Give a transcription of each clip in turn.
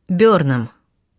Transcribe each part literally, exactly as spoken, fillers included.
Бёрнам.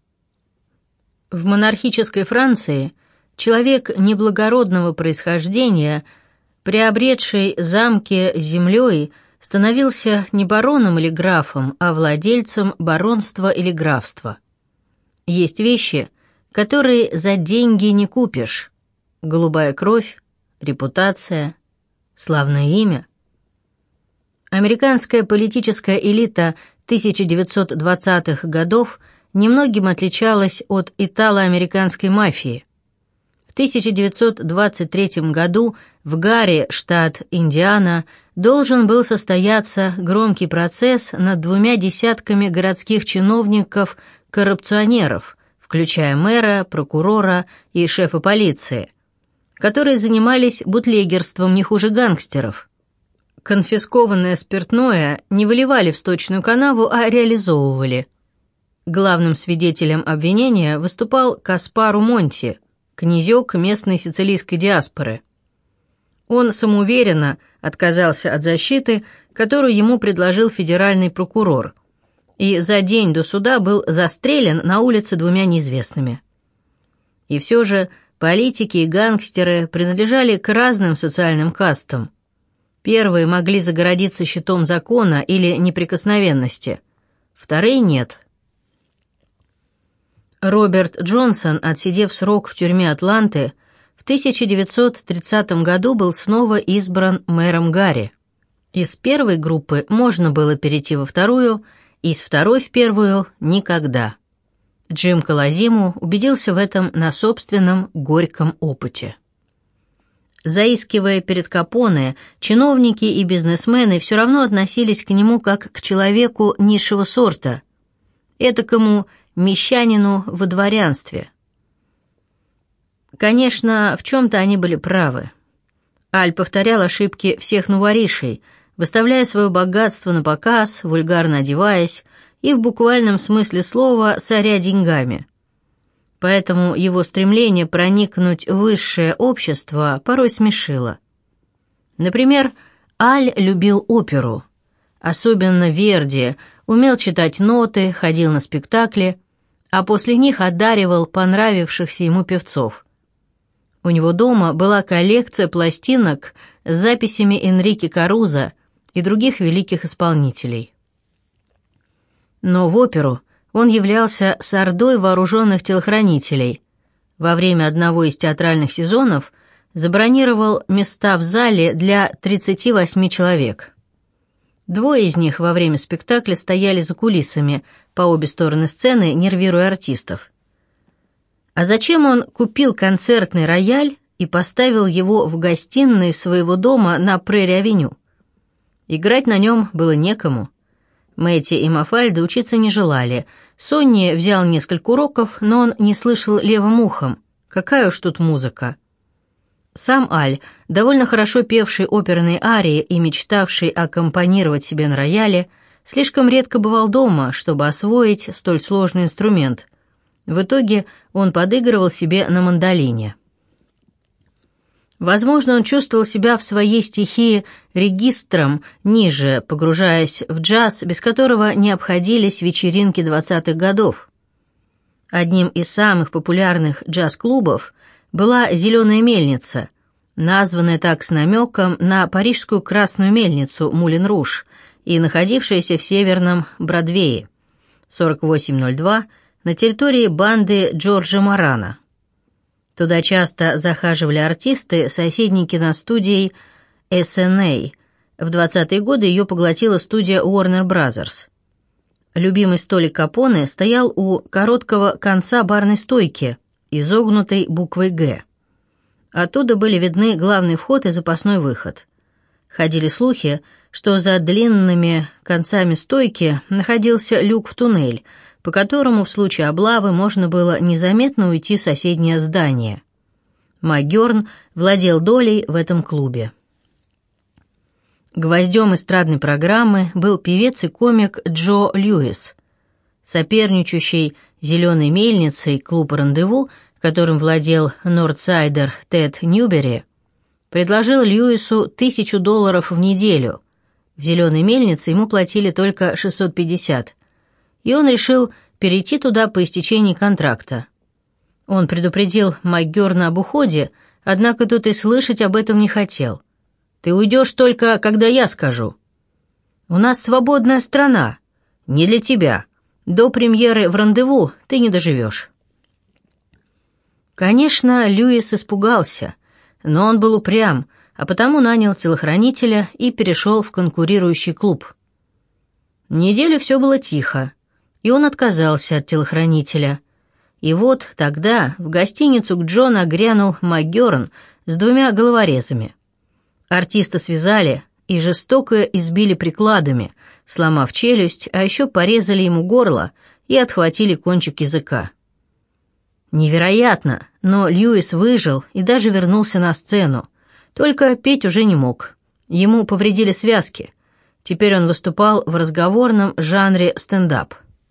В монархической Франции человек неблагородного происхождения, приобретший замки землей, становился не бароном или графом, а владельцем баронства или графства. Есть вещи, которые за деньги не купишь: голубая кровь, репутация, славное имя. Американская политическая элита тысяча девятьсот двадцатых годов немногим отличалась от итало-американской мафии. В тысяча девятьсот двадцать третьем году в Гарри, штат Индиана, должен был состояться громкий процесс над двумя десятками городских чиновников-коррупционеров, включая мэра, прокурора и шефа полиции, которые занимались бутлегерством не хуже гангстеров. Конфискованное спиртное не выливали в сточную канаву, а реализовывали. Главным свидетелем обвинения выступал Каспару Монти, князек местной сицилийской диаспоры. Он самоуверенно отказался от защиты, которую ему предложил федеральный прокурор, и за день до суда был застрелен на улице двумя неизвестными. И все же политики и гангстеры принадлежали к разным социальным кастам. Первые могли загородиться щитом закона или неприкосновенности, вторые нет. Роберт Джонсон, отсидев срок в тюрьме Атланты, в тысяча девятьсот тридцатом году был снова избран мэром Гарри. Из первой группы можно было перейти во вторую, из второй в первую – никогда. Джим Колозимо убедился в этом на собственном горьком опыте. Заискивая перед Капоне, чиновники и бизнесмены все равно относились к нему как к человеку низшего сорта, этакому мещанину во дворянстве. Конечно, в чем-то они были правы. Аль повторял ошибки всех новоришей, выставляя свое богатство на показ, вульгарно одеваясь и в буквальном смысле слова соря деньгами. Поэтому его стремление проникнуть в высшее общество порой смешило. Например, Аль любил оперу, особенно Верди, умел читать ноты, ходил на спектакли, а после них одаривал понравившихся ему певцов. У него дома была коллекция пластинок с записями Энрике Карузо и других великих исполнителей. Но в оперу он являлся с ордой вооруженных телохранителей. Во время одного из театральных сезонов забронировал места в зале для тридцати восьми человек. Двое из них во время спектакля стояли за кулисами, по обе стороны сцены, нервируя артистов. А зачем он купил концертный рояль и поставил его в гостиной своего дома на Прерри-авеню? Играть на нем было некому. Мэтти и Мафальда учиться не желали. Сонни взял несколько уроков, но он не слышал левым ухом. Какая уж тут музыка. Сам Аль, довольно хорошо певший оперные арии и мечтавший аккомпанировать себе на рояле, слишком редко бывал дома, чтобы освоить столь сложный инструмент. В итоге он подыгрывал себе на мандолине. Возможно, он чувствовал себя в своей стихии регистром ниже, погружаясь в джаз, без которого не обходились вечеринки двадцатых годов. Одним из самых популярных джаз-клубов была «Зеленая мельница», названная так с намеком на парижскую красную мельницу Мулен-Руж и находившаяся в Северном Бродвее, сорок восемь ноль два, на территории банды Джорджа Морана. Туда часто захаживали артисты соседней киностудией эс эн эй. В двадцатые годы ее поглотила студия Warner Brothers. Любимый столик Капоне стоял у короткого конца барной стойки, изогнутой буквой «Г». Оттуда были видны главный вход и запасной выход. Ходили слухи, что за длинными концами стойки находился люк в туннель, по которому в случае облавы можно было незаметно уйти в соседнее здание. Магёрн владел долей в этом клубе. Гвоздем эстрадной программы был певец и комик Джо Льюис. Соперничающий «Зеленой мельницей» клуб «Рандеву», которым владел нордсайдер Тед Ньюбери, предложил Льюису тысячу долларов в неделю. В «Зеленой мельнице» ему платили только шестьсот пятьдесят, и он решил перейти туда по истечении контракта. Он предупредил МакГёрна об уходе, однако тот и слышать об этом не хотел. «Ты уйдешь только, когда я скажу». «У нас свободная страна. Не для тебя. До премьеры в «Рандеву» ты не доживешь». Конечно, Льюис испугался, но он был упрям, а потому нанял телохранителя и перешел в конкурирующий клуб. Неделю все было тихо, и он отказался от телохранителя. И вот тогда в гостиницу к Джону грянул МакГёрн с двумя головорезами. Артиста связали и жестоко избили прикладами, сломав челюсть, а еще порезали ему горло и отхватили кончик языка. Невероятно, но Льюис выжил и даже вернулся на сцену, только петь уже не мог. Ему повредили связки. Теперь он выступал в разговорном жанре стендап.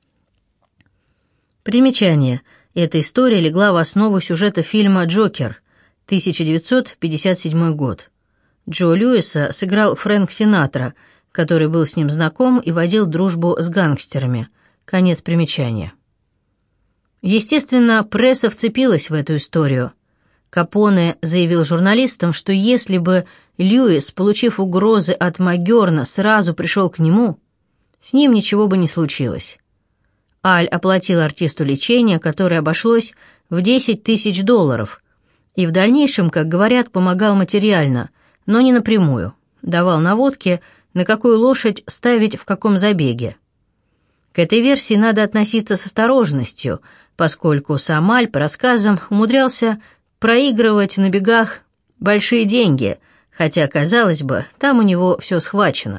Примечание. Эта история легла в основу сюжета фильма «Джокер», тысяча девятьсот пятьдесят седьмой год. Джо Льюиса сыграл Фрэнк Синатра, который был с ним знаком и водил дружбу с гангстерами. Конец примечания. Естественно, пресса вцепилась в эту историю. Капоне заявил журналистам, что если бы Льюис, получив угрозы от МакГёрна, сразу пришел к нему, с ним ничего бы не случилось. Аль оплатил артисту лечение, которое обошлось в десять тысяч долларов, и в дальнейшем, как говорят, помогал материально, но не напрямую, давал наводки, на какую лошадь ставить в каком забеге. К этой версии надо относиться с осторожностью, поскольку сам Аль, по рассказам, умудрялся проигрывать на бегах большие деньги, хотя, казалось бы, там у него все схвачено.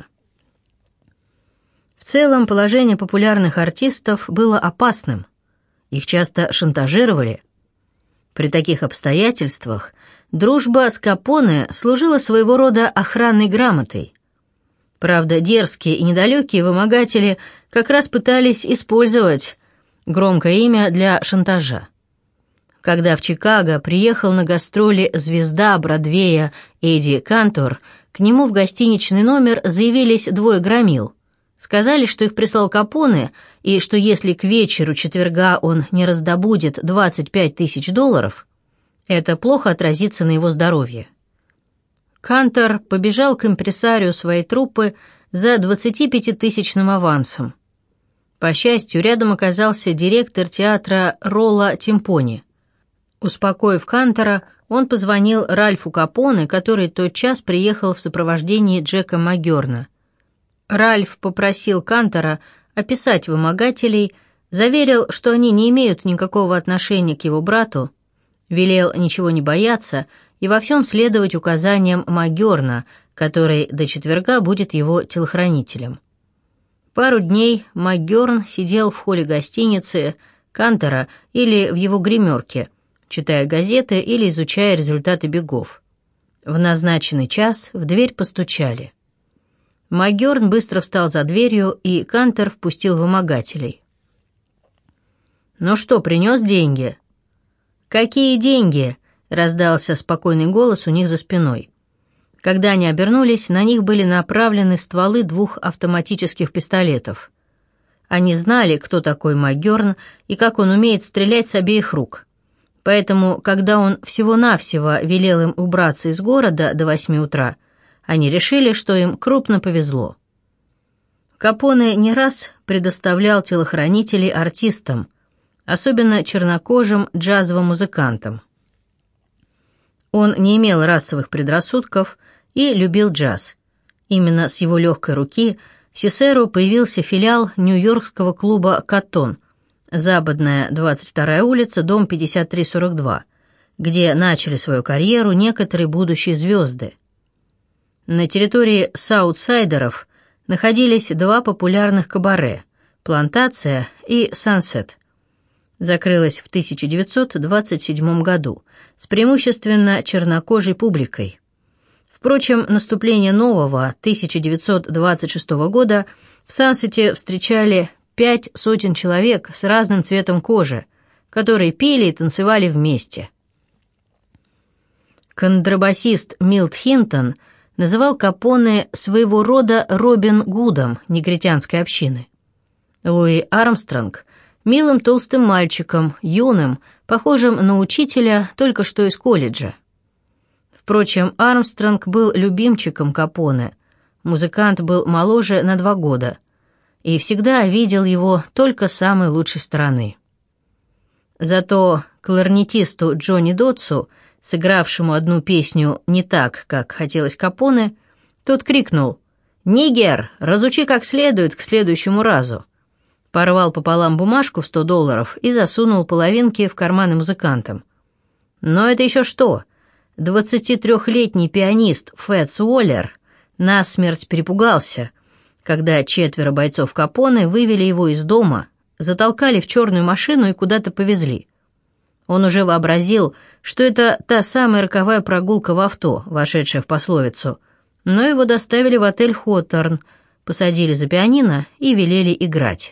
В целом, положение популярных артистов было опасным. Их часто шантажировали. При таких обстоятельствах дружба с Капоне служила своего рода охранной грамотой. Правда, дерзкие и недалекие вымогатели как раз пытались использовать громкое имя для шантажа. Когда в Чикаго приехал на гастроли звезда Бродвея Эдди Кантор, к нему в гостиничный номер заявились двое громил. Сказали, что их прислал Капоне, и что если к вечеру четверга он не раздобудет двадцать пять тысяч долларов, это плохо отразится на его здоровье. Кантор побежал к импресарио своей труппы за двадцатипятитысячным авансом. По счастью, рядом оказался директор театра Ролло Тимпони. Успокоив Кантора, он позвонил Ральфу Капоне, который тотчас приехал в сопровождении Джека МакГёрна. Ральф попросил Кантора описать вымогателей, заверил, что они не имеют никакого отношения к его брату, велел ничего не бояться и во всем следовать указаниям МакГёрна, который до четверга будет его телохранителем. Пару дней МакГёрн сидел в холле гостиницы Кантора или в его гримерке, читая газеты или изучая результаты бегов. В назначенный час в дверь постучали. МакГёрн быстро встал за дверью, и Кантор впустил вымогателей. «Ну что, принес деньги?» «Какие деньги?» — раздался спокойный голос у них за спиной. Когда они обернулись, на них были направлены стволы двух автоматических пистолетов. Они знали, кто такой МакГёрн и как он умеет стрелять с обеих рук. Поэтому, когда он всего-навсего велел им убраться из города до восьми утра, они решили, что им крупно повезло. Капоне не раз предоставлял телохранителей артистам, особенно чернокожим джазовым музыкантам. Он не имел расовых предрассудков и любил джаз. Именно с его легкой руки в Сисеро появился филиал нью-йоркского клуба «Каттон», Западная, двадцать вторая улица, дом пятьдесят три сорок два, где начали свою карьеру некоторые будущие звезды. На территории Саутсайдеров находились два популярных кабаре «Плантация» и «Сансет». Закрылась в тысяча девятьсот двадцать седьмом году с преимущественно чернокожей публикой. Впрочем, наступление нового тысяча девятьсот двадцать шестого года в Сансете встречали пять сотен человек с разным цветом кожи, которые пели и танцевали вместе. Контрабасист Милт Хинтон называл Капоне своего рода Робин Гудом негритянской общины. Луи Армстронг милым толстым мальчиком, юным, похожим на учителя только что из колледжа. Впрочем, Армстронг был любимчиком Капоне. Музыкант был моложе на два года и всегда видел его только с самой лучшей стороны. Зато кларнетисту Джонни Дотсу, сыгравшему одну песню не так, как хотелось Капоне, тот крикнул: «Нигер, разучи как следует к следующему разу!» Порвал пополам бумажку в сто долларов и засунул половинки в карманы музыкантам. Но это еще что? двадцатитрёхлетний пианист Фэтс Уоллер насмерть перепугался, когда четверо бойцов Капоне вывели его из дома, затолкали в черную машину и куда-то повезли. Он уже вообразил, что это та самая роковая прогулка в авто, вошедшая в пословицу, но его доставили в отель «Хоторн», посадили за пианино и велели играть.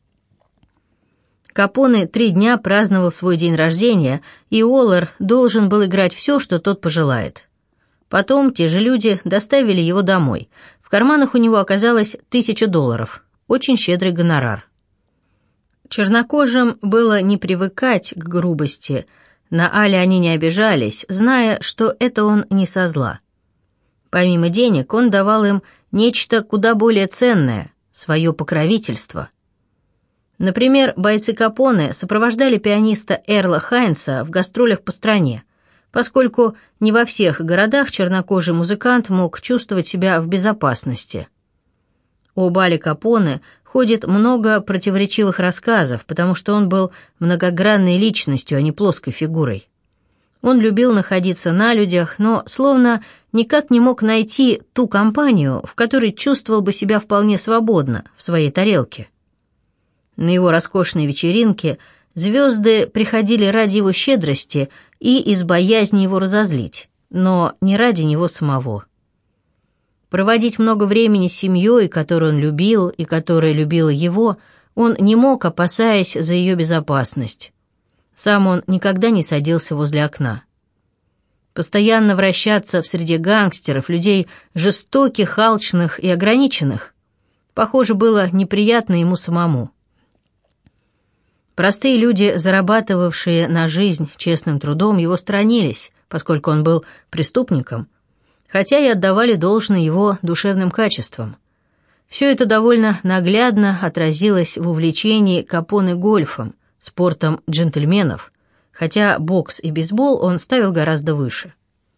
Капоне три дня праздновал свой день рождения, и Уоллер должен был играть все, что тот пожелает. Потом те же люди доставили его домой. В карманах у него оказалось тысяча долларов, очень щедрый гонорар. Чернокожим было не привыкать к грубости, на Аля они не обижались, зная, что это он не со зла. Помимо денег он давал им нечто куда более ценное – свое покровительство. Например, бойцы Капоне сопровождали пианиста Эрла Хайнса в гастролях по стране, поскольку не во всех городах чернокожий музыкант мог чувствовать себя в безопасности. Об Али Капоне ходит много противоречивых рассказов, потому что он был многогранной личностью, а не плоской фигурой. Он любил находиться на людях, но словно никак не мог найти ту компанию, в которой чувствовал бы себя вполне свободно в своей тарелке. На его роскошной вечеринке звезды приходили ради его щедрости и из боязни его разозлить, но не ради него самого. Проводить много времени с семьей, которую он любил и которая любила его, он не мог, опасаясь за ее безопасность. Сам он никогда не садился возле окна. Постоянно вращаться в среде гангстеров, людей жестоких, алчных и ограниченных, похоже, было неприятно ему самому. Простые люди, зарабатывавшие на жизнь честным трудом, его сторонились, поскольку он был преступником, хотя и отдавали должное его душевным качествам. Все это довольно наглядно отразилось в увлечении Капоне гольфом, спортом джентльменов, хотя бокс и бейсбол он ставил гораздо выше.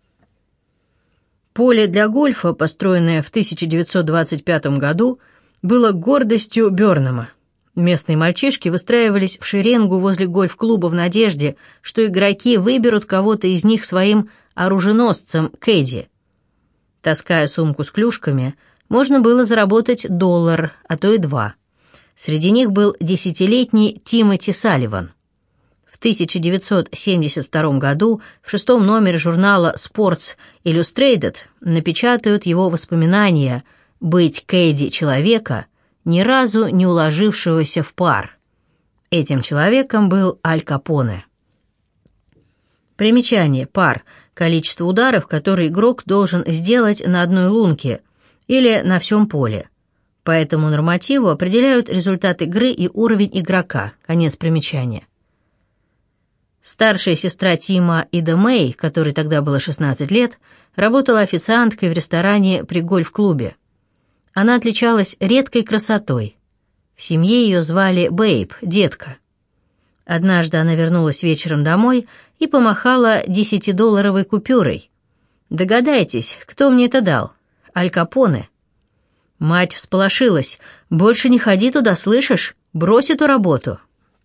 Поле для гольфа, построенное в тысяча девятьсот двадцать пятом году, было гордостью Бёрнама. Местные мальчишки выстраивались в шеренгу возле гольф-клуба в надежде, что игроки выберут кого-то из них своим оруженосцем кэдди. Таская сумку с клюшками, можно было заработать доллар, а то и два. Среди них был десятилетний Тимоти Салливан. В тысяча девятьсот семьдесят втором году в шестом номере журнала Sports Illustrated напечатают его воспоминания «Быть кэдди человека, ни разу не уложившегося в пар». Этим человеком был Аль Капоне. Примечание: пар – количество ударов, которые игрок должен сделать на одной лунке или на всем поле. По этому нормативу определяют результат игры и уровень игрока. Конец примечания. Старшая сестра Тима, Ида Мэй, которой тогда было шестнадцать лет, работала официанткой в ресторане при гольф-клубе. Она отличалась редкой красотой. В семье ее звали Бэйб, детка. Однажды она вернулась вечером домой и помахала десятидолларовой купюрой. Догадайтесь, кто мне это дал? Аль Капоне. Мать всполошилась. «Больше не ходи туда, слышишь? Брось эту работу».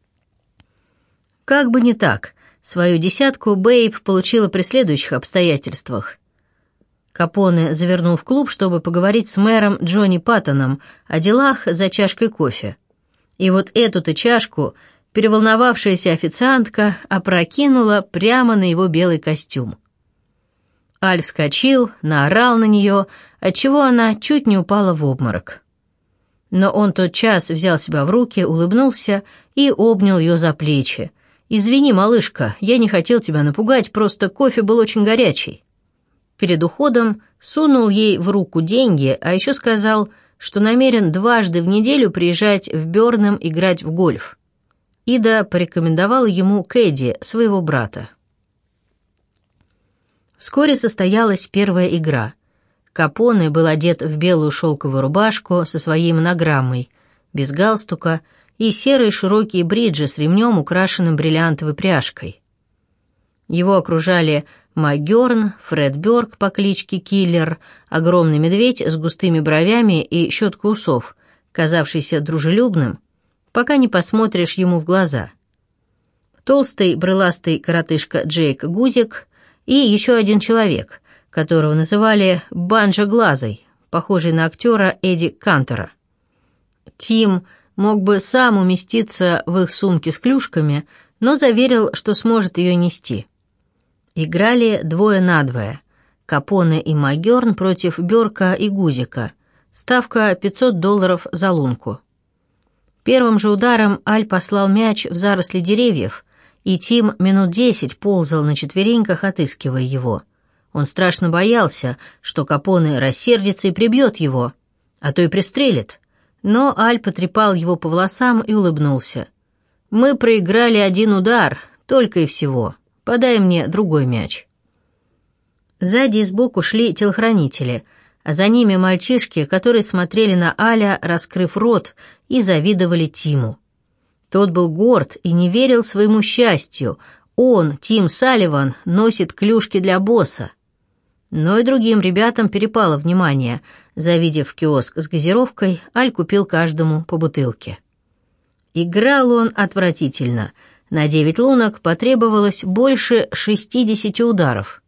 Как бы не так, свою десятку Бэйб получила при следующих обстоятельствах. Капоне завернул в клуб, чтобы поговорить с мэром Джонни Паттоном о делах за чашкой кофе. И вот эту-то чашку переволновавшаяся официантка опрокинула прямо на его белый костюм. Аль вскочил, наорал на нее, отчего она чуть не упала в обморок. Но он тотчас взял себя в руки, улыбнулся и обнял ее за плечи. «Извини, малышка, я не хотел тебя напугать, просто кофе был очень горячий». Перед уходом сунул ей в руку деньги, а еще сказал, что намерен дважды в неделю приезжать в Бёрнам играть в гольф. Ида порекомендовала ему Кэдди, своего брата. Вскоре состоялась первая игра. Капоне был одет в белую шелковую рубашку со своей монограммой, без галстука и серые широкие бриджи с ремнем, украшенным бриллиантовой пряжкой. Его окружали Магерн, Фред Бёрк по кличке Киллер, огромный медведь с густыми бровями и щеткой усов, казавшийся дружелюбным, пока не посмотришь ему в глаза. Толстый, брыластый коротышка Джейк Гузик и еще один человек, которого называли Банджоглазой, похожий на актера Эдди Кантера. Тим мог бы сам уместиться в их сумке с клюшками, но заверил, что сможет ее нести. Играли двое на двое. Капоне и Магерн против Бёрка и Гузика. Ставка пятьсот долларов за лунку. Первым же ударом Аль послал мяч в заросли деревьев, и Тим минут десять ползал на четвереньках, отыскивая его. Он страшно боялся, что Капоне рассердится и прибьет его, а то и пристрелит. Но Аль потрепал его по волосам и улыбнулся. «Мы проиграли один удар, только и всего. Подай мне другой мяч». Сзади и сбоку шли телохранители, а за ними мальчишки, которые смотрели на Аля, раскрыв рот, и завидовали Тиму. Тот был горд и не верил своему счастью. Он, Тим Салливан, носит клюшки для босса. Но и другим ребятам перепало внимание. Завидев киоск с газировкой, Аль купил каждому по бутылке. Играл он отвратительно. На девять лунок потребовалось больше шестидесяти ударов.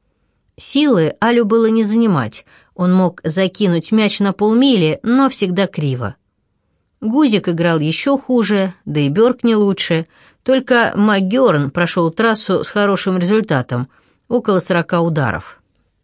Силы Алю было не занимать. Он мог закинуть мяч на полмили, но всегда криво. Гузик играл еще хуже, да и Бёрк не лучше. Только Магерн прошел трассу с хорошим результатом, около сорока ударов.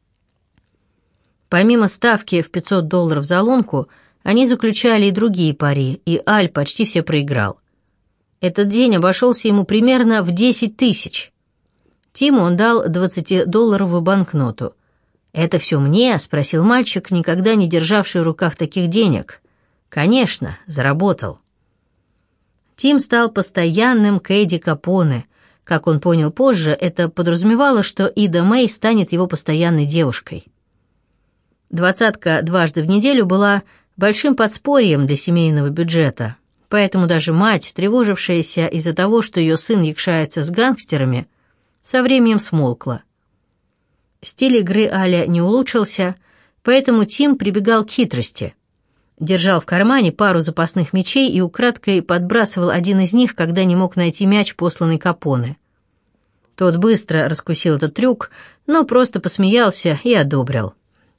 Помимо ставки в пятьсот долларов за лунку, они заключали и другие пари, и Аль почти все проиграл. Этот день обошелся ему примерно в десять тысяч. Тиму он дал двадцатидолларовую банкноту. «Это все мне?» — спросил мальчик, никогда не державший в руках таких денег. «Конечно, заработал». Тим стал постоянным Кэдди Капоне. Как он понял позже, это подразумевало, что Ида Мэй станет его постоянной девушкой. Двадцатка дважды в неделю была большим подспорьем для семейного бюджета, поэтому даже мать, тревожившаяся из-за того, что ее сын якшается с гангстерами, со временем смолкла. Стиль игры Аля не улучшился, поэтому Тим прибегал к хитрости. Держал в кармане пару запасных мячей и украдкой подбрасывал один из них, когда не мог найти мяч, посланный Капоне. Тот быстро раскусил этот трюк, но просто посмеялся и одобрил.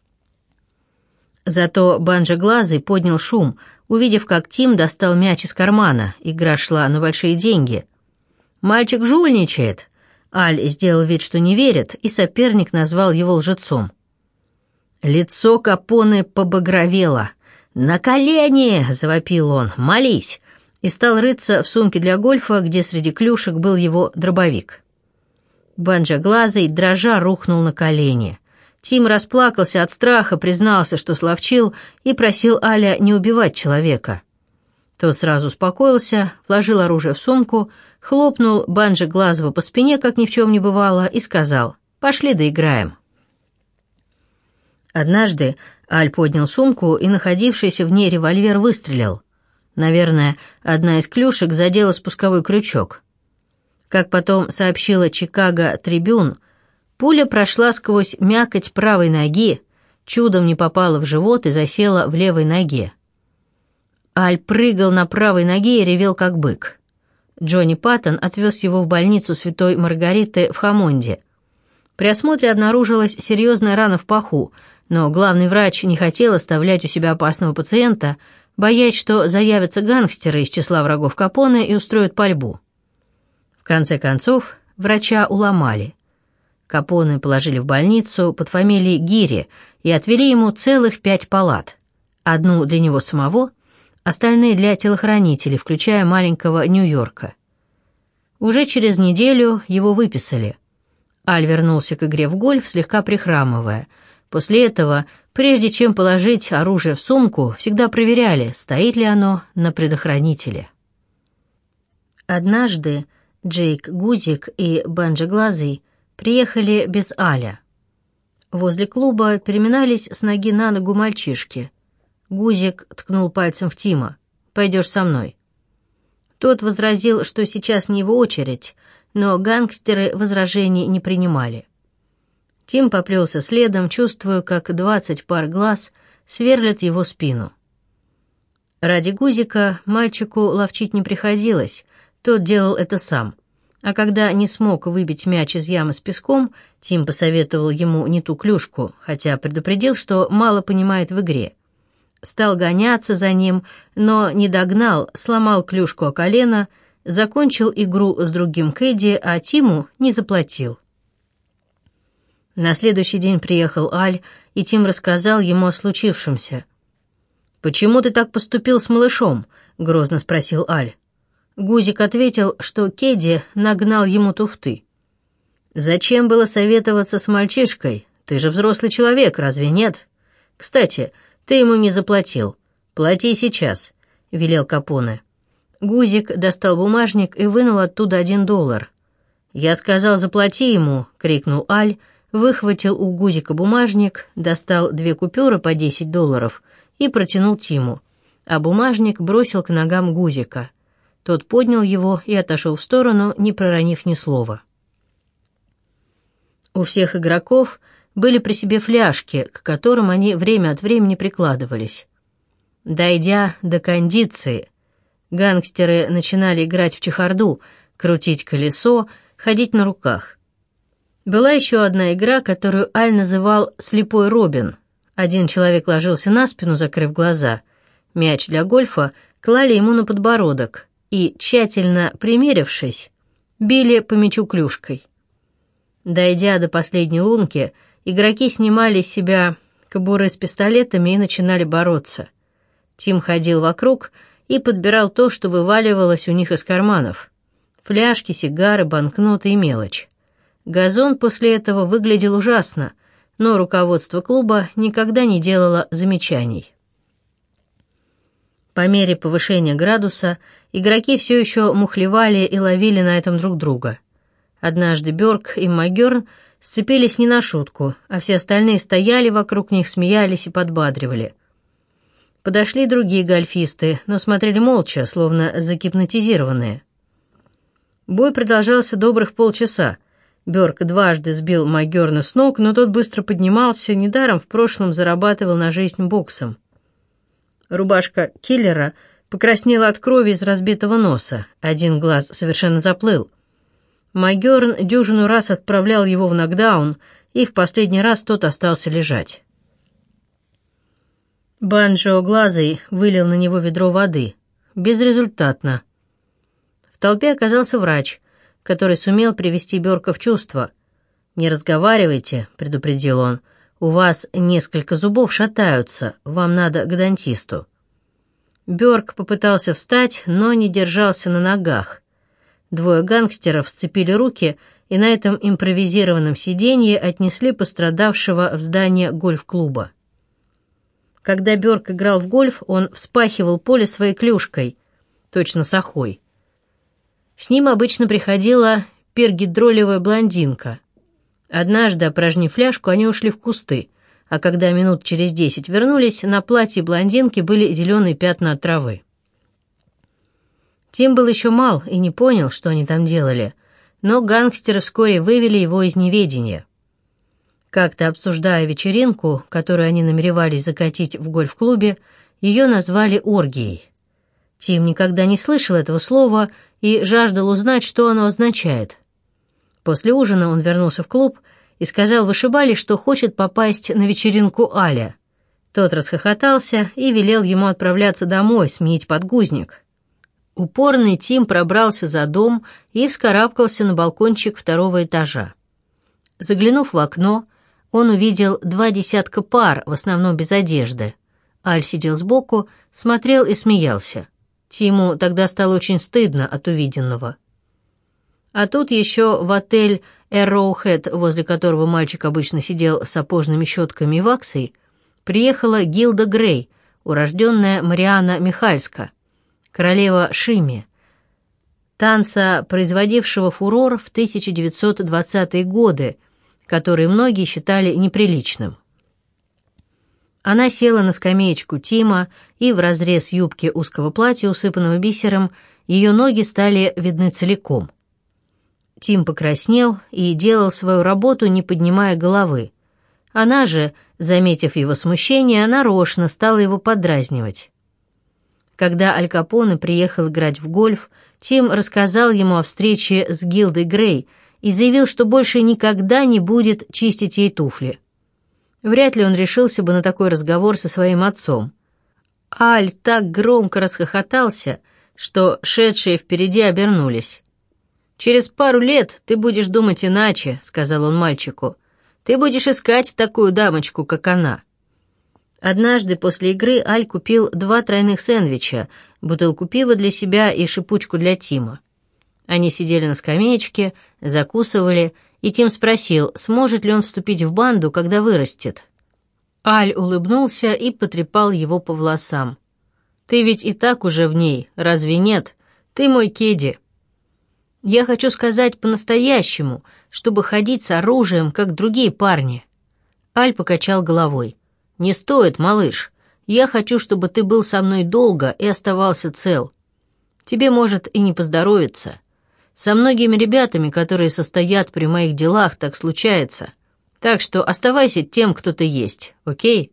Зато Банджоглазый поднял шум, увидев, как Тим достал мяч из кармана. Игра шла на большие деньги. «Мальчик жульничает!» Аль сделал вид, что не верит, и соперник назвал его лжецом. Лицо Капоне побагровело. «На колени!» — завопил он. «Молись!» И стал рыться в сумке для гольфа, где среди клюшек был его дробовик. Банджоглазый, дрожа, рухнул на колени. Тим расплакался от страха, признался, что словчил, и просил Аля не убивать человека. Тот сразу успокоился, вложил оружие в сумку, хлопнул Банджоглазого по спине, как ни в чем не бывало, и сказал: «Пошли доиграем». Однажды Аль поднял сумку, и находившийся в ней револьвер выстрелил. Наверное, одна из клюшек задела спусковой крючок. Как потом сообщила Чикаго Трибюн, пуля прошла сквозь мякоть правой ноги, чудом не попала в живот и засела в левой ноге. Аль прыгал на правой ноге и ревел как бык. Джонни Паттон отвез его в больницу Святой Маргариты в Хаммонде. При осмотре обнаружилась серьезная рана в паху, но главный врач не хотел оставлять у себя опасного пациента, боясь, что заявятся гангстеры из числа врагов Капоне и устроят пальбу. В конце концов, врача уломали. Капоне положили в больницу под фамилией Гири и отвели ему целых пять палат. Одну для него самого, остальные для телохранителей, включая маленького Нью-Йорка. Уже через неделю его выписали. Аль вернулся к игре в гольф, слегка прихрамывая. После этого, прежде чем положить оружие в сумку, всегда проверяли, стоит ли оно на предохранителе. Однажды Джейк Гузик и Банджоглазый приехали без Аля. Возле клуба переминались с ноги на ногу мальчишки. Гузик ткнул пальцем в Тима. «Пойдешь со мной». Тот возразил, что сейчас не его очередь, но гангстеры возражений не принимали. Тим поплелся следом, чувствуя, как двадцать пар глаз сверлят его спину. Ради Гузика мальчику ловчить не приходилось, тот делал это сам. А когда не смог выбить мяч из ямы с песком, Тим посоветовал ему не ту клюшку, хотя предупредил, что мало понимает в игре. Стал гоняться за ним, но не догнал, сломал клюшку о колено, закончил игру с другим кэдди, а Тиму не заплатил. На следующий день приехал Аль, и Тим рассказал ему о случившемся. «Почему ты так поступил с малышом?» — грозно спросил Аль. Гузик ответил, что кэдди нагнал ему туфты. «Зачем было советоваться с мальчишкой? Ты же взрослый человек, разве нет? Кстати, ты ему не заплатил. Плати сейчас», — велел Капоне. Гузик достал бумажник и вынул оттуда один доллар. «Я сказал, заплати ему!» — крикнул Аль, выхватил у Гузика бумажник, достал две купюры по десять долларов и протянул Тиму, а бумажник бросил к ногам Гузика. Тот поднял его и отошел в сторону, не проронив ни слова. У всех игроков были при себе фляжки, к которым они время от времени прикладывались. Дойдя до кондиции, гангстеры начинали играть в чехарду, крутить колесо, ходить на руках. Была еще одна игра, которую Аль называл «слепой Робин». Один человек ложился на спину, закрыв глаза. Мяч для гольфа клали ему на подбородок и, тщательно примерившись, били по мячу клюшкой. Дойдя до последней лунки, игроки снимали с себя кобуры с пистолетами и начинали бороться. Тим ходил вокруг и подбирал то, что вываливалось у них из карманов. Фляжки, сигары, банкноты и мелочь. Газон после этого выглядел ужасно, но руководство клуба никогда не делало замечаний. По мере повышения градуса игроки все еще мухлевали и ловили на этом друг друга. Однажды Бёрк и Магёрн сцепились не на шутку, а все остальные стояли вокруг них, смеялись и подбадривали. Подошли другие гольфисты, но смотрели молча, словно загипнотизированные. Бой продолжался добрых полчаса. Бёрк дважды сбил Магёрна с ног, но тот быстро поднимался, недаром в прошлом зарабатывал на жизнь боксом. Рубашка киллера покраснела от крови из разбитого носа, один глаз совершенно заплыл. Магёрн дюжину раз отправлял его в нокдаун, и в последний раз тот остался лежать. Банджоглазый вылил на него ведро воды. Безрезультатно. В толпе оказался врач, который сумел привести Бёрка в чувство. «Не разговаривайте», — предупредил он, — «у вас несколько зубов шатаются, вам надо к дантисту». Бёрк попытался встать, но не держался на ногах. Двое гангстеров сцепили руки и на этом импровизированном сиденье отнесли пострадавшего в здание гольф-клуба. Когда Бёрк играл в гольф, он вспахивал поле своей клюшкой, точно с охой. С ним обычно приходила пергидролевая блондинка. Однажды, опорожнив фляжку, они ушли в кусты, а когда минут через десять вернулись, на платье блондинки были зеленые пятна от травы. Тим был еще мал и не понял, что они там делали, но гангстеры вскоре вывели его из неведения. Как-то обсуждая вечеринку, которую они намеревались закатить в гольф-клубе, ее назвали оргией. Тим никогда не слышал этого слова и жаждал узнать, что оно означает. После ужина он вернулся в клуб и сказал вышибали, что хочет попасть на вечеринку Аля. Тот расхохотался и велел ему отправляться домой, сменить подгузник. Упорный Тим пробрался за дом и вскарабкался на балкончик второго этажа. Заглянув в окно, он увидел два десятка пар, в основном без одежды. Аль сидел сбоку, смотрел и смеялся. Тиму тогда стало очень стыдно от увиденного. А тут еще в отель Arrowhead, возле которого мальчик обычно сидел с сапожными щетками и ваксой, приехала Гилда Грей, урожденная Мариана Михальска, королева Шими. танца, производившего фурор в тысяча девятьсот двадцатые годы, который многие считали неприличным. Она села на скамеечку Тима, и в разрез юбки узкого платья, усыпанного бисером, ее ноги стали видны целиком. Тим покраснел и делал свою работу, не поднимая головы. Она же, заметив его смущение, нарочно стала его подразнивать. Когда Аль Капоне приехал играть в гольф, Тим рассказал ему о встрече с Гилдой Грей и заявил, что больше никогда не будет чистить ей туфли. Вряд ли он решился бы на такой разговор со своим отцом. Аль так громко расхохотался, что шедшие впереди обернулись. «Через пару лет ты будешь думать иначе», — сказал он мальчику. «Ты будешь искать такую дамочку, как она». Однажды после игры Аль купил два тройных сэндвича, бутылку пива для себя и шипучку для Тима. Они сидели на скамеечке, закусывали, и Тим спросил, сможет ли он вступить в банду, когда вырастет. Аль улыбнулся и потрепал его по волосам. «Ты ведь и так уже в ней, разве нет? Ты мой кеди». «Я хочу сказать по-настоящему, чтобы ходить с оружием, как другие парни». Аль покачал головой. «Не стоит, малыш. Я хочу, чтобы ты был со мной долго и оставался цел. Тебе может и не поздоровиться. Со многими ребятами, которые состоят при моих делах, так случается. Так что оставайся тем, кто ты есть, окей?»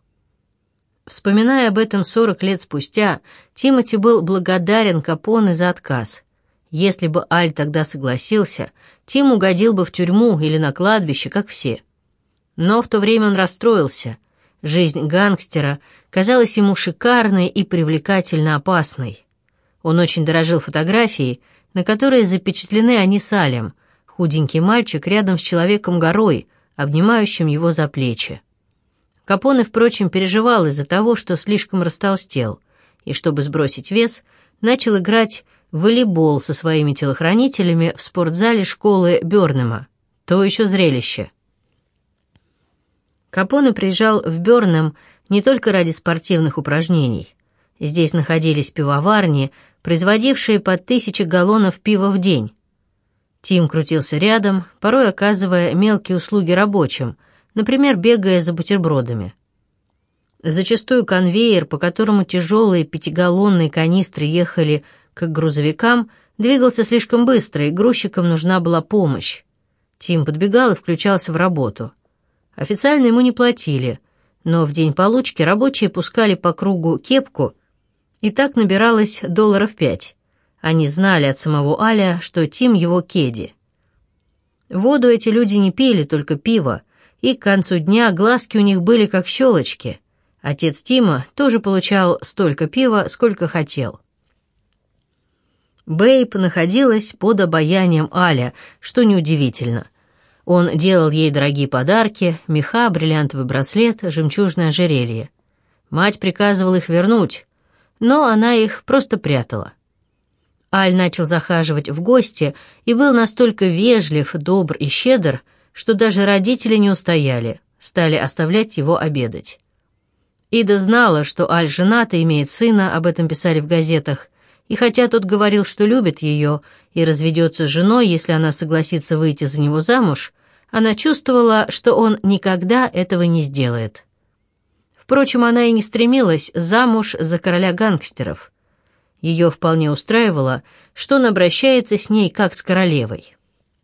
Вспоминая об этом сорок лет спустя, Тимоти был благодарен Капоне за отказ. Если бы Аль тогда согласился, Тим угодил бы в тюрьму или на кладбище, как все. Но в то время он расстроился. Жизнь гангстера казалась ему шикарной и привлекательно опасной. Он очень дорожил фотографией, на которой запечатлены они с Алем, худенький мальчик рядом с человеком-горой, обнимающим его за плечи. Капоне, впрочем, переживал из-за того, что слишком растолстел, и, чтобы сбросить вес, начал играть в волейбол со своими телохранителями в спортзале школы Бёрнема. То еще зрелище. Капоне приезжал в Бёрнем не только ради спортивных упражнений. Здесь находились пивоварни, производившие по тысяче галлонов пива в день. Тим крутился рядом, порой оказывая мелкие услуги рабочим, например, бегая за бутербродами. Зачастую конвейер, по которому тяжелые пятигаллонные канистры ехали к грузовикам, двигался слишком быстро, и грузчикам нужна была помощь. Тим подбегал и включался в работу. Официально ему не платили, но в день получки рабочие пускали по кругу кепку, и так набиралось долларов пять. Они знали от самого Аля, что Тим его кеди. Воду эти люди не пили, только пиво, и к концу дня глазки у них были как щелочки. Отец Тима тоже получал столько пива, сколько хотел. Бэйб находилась под обаянием Аля, что неудивительно. Он делал ей дорогие подарки, меха, бриллиантовый браслет, жемчужное ожерелье. Мать приказывала их вернуть, но она их просто прятала. Аль начал захаживать в гости и был настолько вежлив, добр и щедр, что даже родители не устояли, стали оставлять его обедать. Ида знала, что Аль женат и имеет сына, об этом писали в газетах, и хотя тот говорил, что любит ее и разведется с женой, если она согласится выйти за него замуж, она чувствовала, что он никогда этого не сделает. Впрочем, она и не стремилась замуж за короля гангстеров. Ее вполне устраивало, что он обращается с ней как с королевой.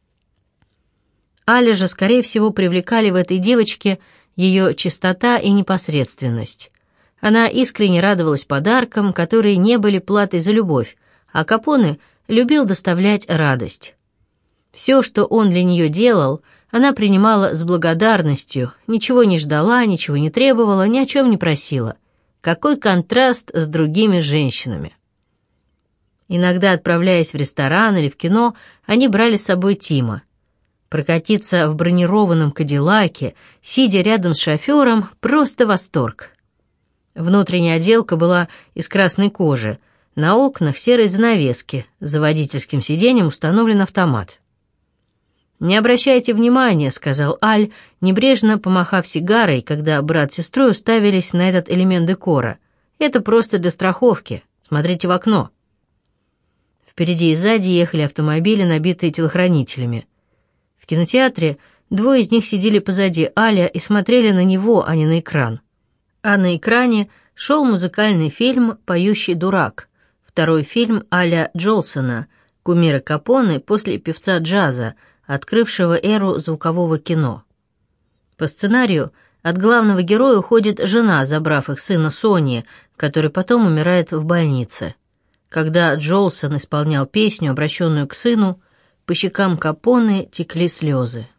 Аля же, скорее всего, привлекали в этой девочке ее чистота и непосредственность. Она искренне радовалась подаркам, которые не были платой за любовь, а Капоне любил доставлять радость. Все, что он для нее делал, она принимала с благодарностью, ничего не ждала, ничего не требовала, ни о чем не просила. Какой контраст с другими женщинами! Иногда, отправляясь в ресторан или в кино, они брали с собой Тима. Прокатиться в бронированном кадиллаке, сидя рядом с шофером, просто восторг. Внутренняя отделка была из красной кожи, на окнах серые занавески, за водительским сиденьем установлен автомат. «Не обращайте внимания», — сказал Аль, небрежно помахав сигарой, когда брат с сестрой уставились на этот элемент декора. «Это просто для страховки. Смотрите в окно». Впереди и сзади ехали автомобили, набитые телохранителями. В кинотеатре двое из них сидели позади Аля и смотрели на него, а не на экран. А на экране шел музыкальный фильм «Поющий дурак», второй фильм Аля Джолсона, кумира Капоне после певца джаза, открывшего эру звукового кино. По сценарию от главного героя уходит жена, забрав их сына Сони, который потом умирает в больнице. Когда Джолсон исполнял песню, обращенную к сыну, по щекам Капоне текли слезы.